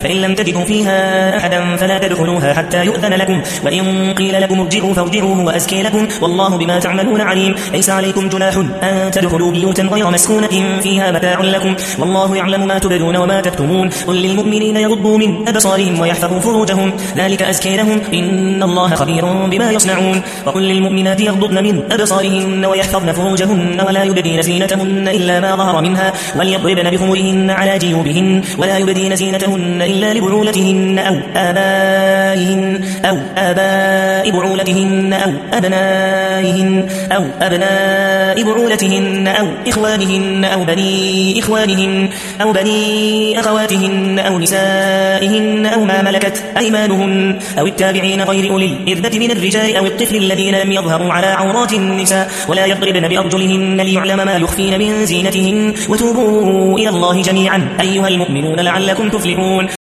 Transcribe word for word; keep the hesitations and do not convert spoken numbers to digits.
فإن لم تجدوا فيها أحدا فلا تدخلوها حتى يؤذن لكم، وإن قيل لكم ارجعوا فارجعوا هو أزكى لكم، والله بما تعملون عليم. ليس عليكم جناح أن تدخلوا بيوتا غير مسكونة فيها متاع لكم، والله يعلم ما تبدون وما تكتمون. قل للمؤمنين يغضوا من أبصارهم ويحفظوا فروجهم، ذلك أزكى لهم، إن الله خبير بما يصنعون. وقل للمؤمنات يغضضن من أبصارهن ويحفظن فروجهن ولا يبدين زينتهن إلا ما ظهر منها، وليضربن بخمرهن على جيوبهن، ولا يبدين زينتهن إلا لبعولتهن أو آبائهن أو آباء بعولتهن أو أبنائهن أو أبناء بعولتهن أو إخوانهن أو بني إخوانهن أو بني أخواتهن أو نسائهن أو ما ملكت أيمانهن أو التابعين غير أولي الإربة من الرجال أو الطفل الذين لم يظهروا على عورات النساء، ولا يضربن بأرجلهن ليعلم ما يخفين من زينتهن، وتوبوا إلى الله جميعا أيها المؤمنون لعلكم تفلحون.